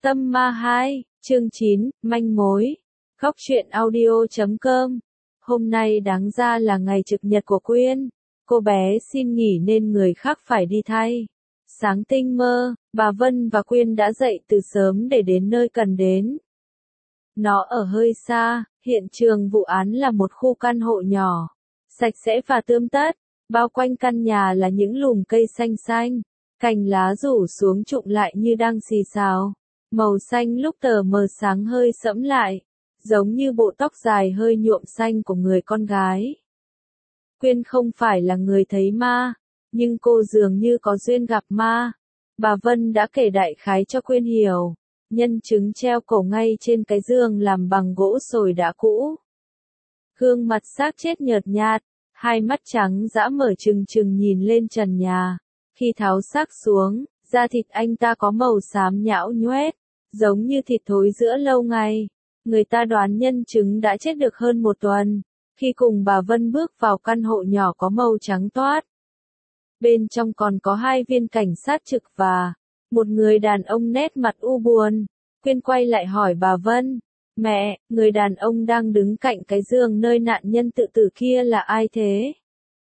Tâm Ma 2, chương 9, manh mối. Góc truyện audio.com. Hôm nay đáng ra là ngày trực nhật của Quyên. Cô bé xin nghỉ nên người khác phải đi thay. Sáng tinh mơ, bà Vân và Quyên đã dậy từ sớm để đến nơi cần đến. Nó ở hơi xa, hiện trường vụ án là một khu căn hộ nhỏ, sạch sẽ và tươm tất. Bao quanh căn nhà là những lùm cây xanh xanh, cành lá rủ xuống trụm lại như đang xì xào. Màu xanh lúc tờ mờ sáng hơi sẫm lại, giống như bộ tóc dài hơi nhuộm xanh của người con gái. Quyên không phải là người thấy ma, nhưng cô dường như có duyên gặp ma. Bà Vân đã kể đại khái cho Quyên hiểu. Nhân chứng treo cổ ngay trên cái giường làm bằng gỗ sồi đã cũ. Gương mặt xác chết nhợt nhạt, hai mắt trắng dã mở trừng trừng nhìn lên trần nhà. Khi tháo xác xuống, da thịt anh ta có màu xám nhão nhoét, giống như thịt thối rữa lâu ngày. Người ta đoán nhân chứng đã chết được hơn một tuần, khi cùng bà Vân bước vào căn hộ nhỏ có màu trắng toát. Bên trong còn có hai viên cảnh sát trực và một người đàn ông nét mặt u buồn. Quyên quay lại hỏi bà Vân, mẹ, người đàn ông đang đứng cạnh cái giường nơi nạn nhân tự tử kia là ai thế?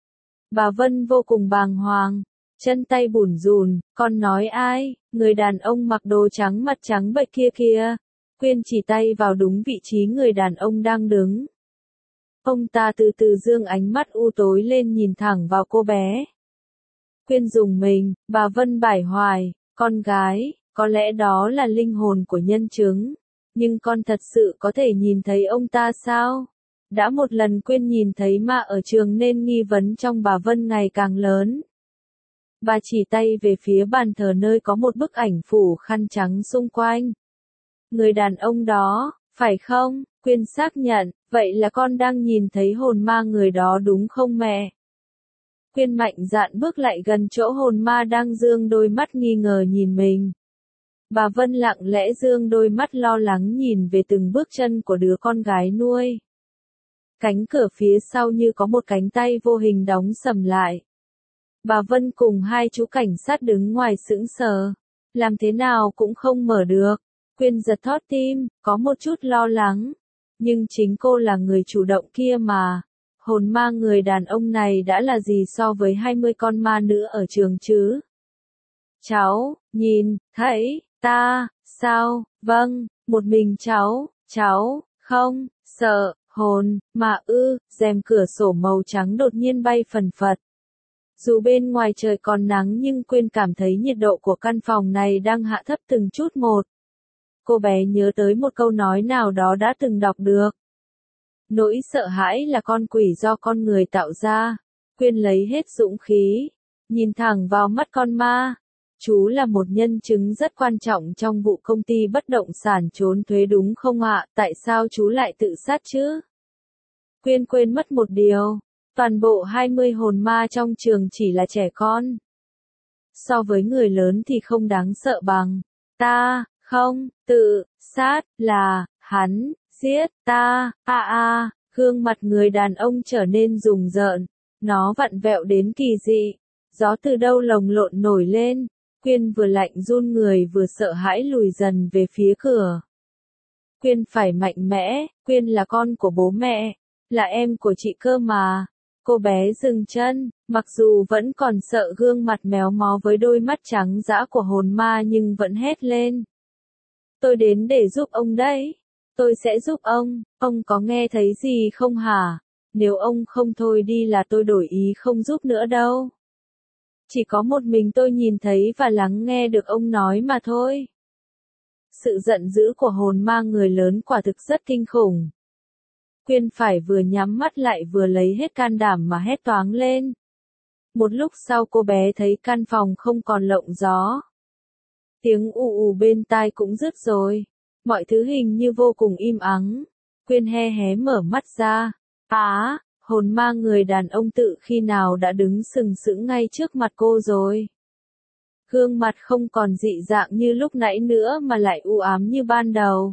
Bà Vân vô cùng bàng hoàng, chân tay bủn rủn, con nói ai? Người đàn ông mặc đồ trắng mặt trắng bệch kia kìa. Quyên chỉ tay vào đúng vị trí người đàn ông đang đứng. Ông ta từ từ dương ánh mắt u tối lên nhìn thẳng vào cô bé. Quyên rùng mình, bà Vân bải hoài, con gái, có lẽ đó là linh hồn của nhân chứng. Nhưng con thật sự có thể nhìn thấy ông ta sao? Đã một lần Quyên nhìn thấy ma ở trường nên nghi vấn trong bà Vân ngày càng lớn. Bà chỉ tay về phía bàn thờ nơi có một bức ảnh phủ khăn trắng xung quanh. Người đàn ông đó, phải không? Quyên xác nhận, vậy là con đang nhìn thấy hồn ma người đó đúng không mẹ? Quyên mạnh dạn bước lại gần chỗ hồn ma đang dương đôi mắt nghi ngờ nhìn mình. Bà Vân lặng lẽ dương đôi mắt lo lắng nhìn về từng bước chân của đứa con gái nuôi. Cánh cửa phía sau như có một cánh tay vô hình đóng sầm lại. Bà Vân cùng hai chú cảnh sát đứng ngoài sững sờ. Làm thế nào cũng không mở được. Quyên giật thót tim, có một chút lo lắng. Nhưng chính cô là người chủ động kia mà. Hồn ma người đàn ông này đã là gì so với 20 con ma nữ ở trường chứ? Cháu, nhìn, thấy, ta, sao, vâng, một mình cháu, không, sợ, hồn, mà rèm cửa sổ màu trắng đột nhiên bay phần phật. Dù bên ngoài trời còn nắng nhưng Quyên cảm thấy nhiệt độ của căn phòng này đang hạ thấp từng chút một. Cô bé nhớ tới một câu nói nào đó đã từng đọc được. Nỗi sợ hãi là con quỷ do con người tạo ra. Quyên lấy hết dũng khí, nhìn thẳng vào mắt con ma. Chú là một nhân chứng rất quan trọng trong vụ công ty bất động sản trốn thuế đúng không ạ? Tại sao chú lại tự sát chứ? Quyên quên mất một điều. Toàn bộ 20 hồn ma trong trường chỉ là trẻ con. So với người lớn thì không đáng sợ bằng. Ta, không, tự, sát, là, hắn, giết, ta, gương mặt người đàn ông trở nên rùng rợn. Nó vặn vẹo đến kỳ dị. Gió từ đâu lồng lộn nổi lên. Quyên vừa lạnh run người vừa sợ hãi lùi dần về phía cửa. Quyên phải mạnh mẽ, Quyên là con của bố mẹ, là em của chị cơ mà. Cô bé dừng chân, mặc dù vẫn còn sợ gương mặt méo mó với đôi mắt trắng dã của hồn ma nhưng vẫn hét lên. Tôi đến để giúp ông đấy. Tôi sẽ giúp ông có nghe thấy gì không hả? Nếu ông không thôi đi là tôi đổi ý không giúp nữa đâu. Chỉ có một mình tôi nhìn thấy và lắng nghe được ông nói mà thôi. Sự giận dữ của hồn ma người lớn quả thực rất kinh khủng. Quyên phải vừa nhắm mắt lại vừa lấy hết can đảm mà hét toáng lên. Một lúc sau cô bé thấy căn phòng không còn lộng gió. Tiếng ù bên tai cũng dứt rồi. Mọi thứ hình như vô cùng im ắng. Quyên hé mở mắt ra. Hồn ma người đàn ông tự khi nào đã đứng sừng sững ngay trước mặt cô rồi. Gương mặt không còn dị dạng như lúc nãy nữa mà lại u ám như ban đầu.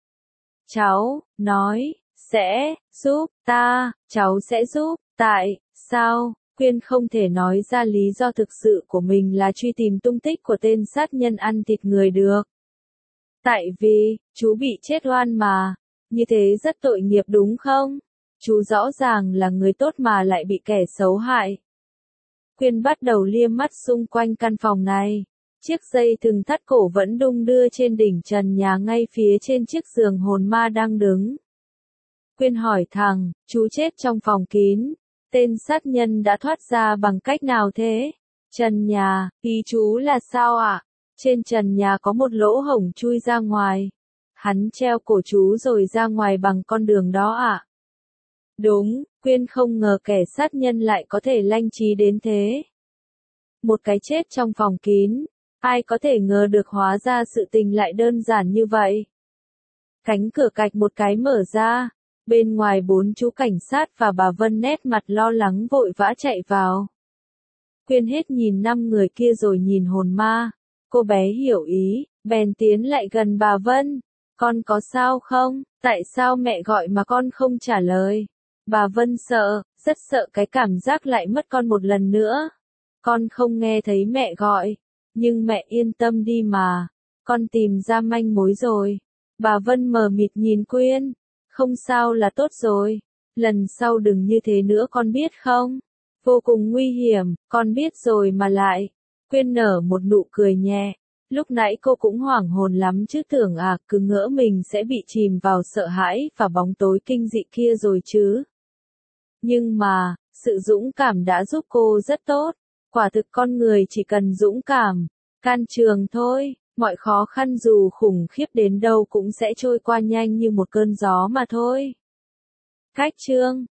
Cháu, nói, sẽ, giúp, ta, cháu sẽ giúp, tại, sao, Quyên không thể nói ra lý do thực sự của mình là truy tìm tung tích của tên sát nhân ăn thịt người được. Tại vì, chú bị chết oan mà. Như thế rất tội nghiệp đúng không? Chú rõ ràng là người tốt mà lại bị kẻ xấu hại. Quyên bắt đầu liếc mắt xung quanh căn phòng này. Chiếc dây thừng thắt cổ vẫn đung đưa trên đỉnh trần nhà ngay phía trên chiếc giường hồn ma đang đứng. Quyên hỏi thẳng, chú chết trong phòng kín. Tên sát nhân đã thoát ra bằng cách nào thế? Trần nhà, ý chú là sao ạ? Trên trần nhà có một lỗ hổng chui ra ngoài. Hắn treo cổ chú rồi ra ngoài bằng con đường đó ạ. Đúng, Quyên không ngờ kẻ sát nhân lại có thể lanh trí đến thế. Một cái chết trong phòng kín, ai có thể ngờ được hóa ra sự tình lại đơn giản như vậy. Cánh cửa cạch một cái mở ra, bên ngoài 4 chú cảnh sát và bà Vân nét mặt lo lắng vội vã chạy vào. Quyên hết nhìn 5 người kia rồi nhìn hồn ma. Cô bé hiểu ý, bèn tiến lại gần bà Vân. Con có sao không? Tại sao mẹ gọi mà con không trả lời? Bà Vân sợ, rất sợ cái cảm giác lại mất con một lần nữa. Con không nghe thấy mẹ gọi, nhưng mẹ yên tâm đi mà, con tìm ra manh mối rồi. Bà Vân mờ mịt nhìn Quyên, không sao là tốt rồi, lần sau đừng như thế nữa con biết không? Vô cùng nguy hiểm, con biết rồi mà lại. Quyên nở một nụ cười nhẹ. Lúc nãy cô cũng hoảng hồn lắm chứ tưởng cứ ngỡ mình sẽ bị chìm vào sợ hãi và bóng tối kinh dị kia rồi chứ. Nhưng mà, sự dũng cảm đã giúp cô rất tốt. Quả thực con người chỉ cần dũng cảm, can trường thôi, mọi khó khăn dù khủng khiếp đến đâu cũng sẽ trôi qua nhanh như một cơn gió mà thôi. Cách chương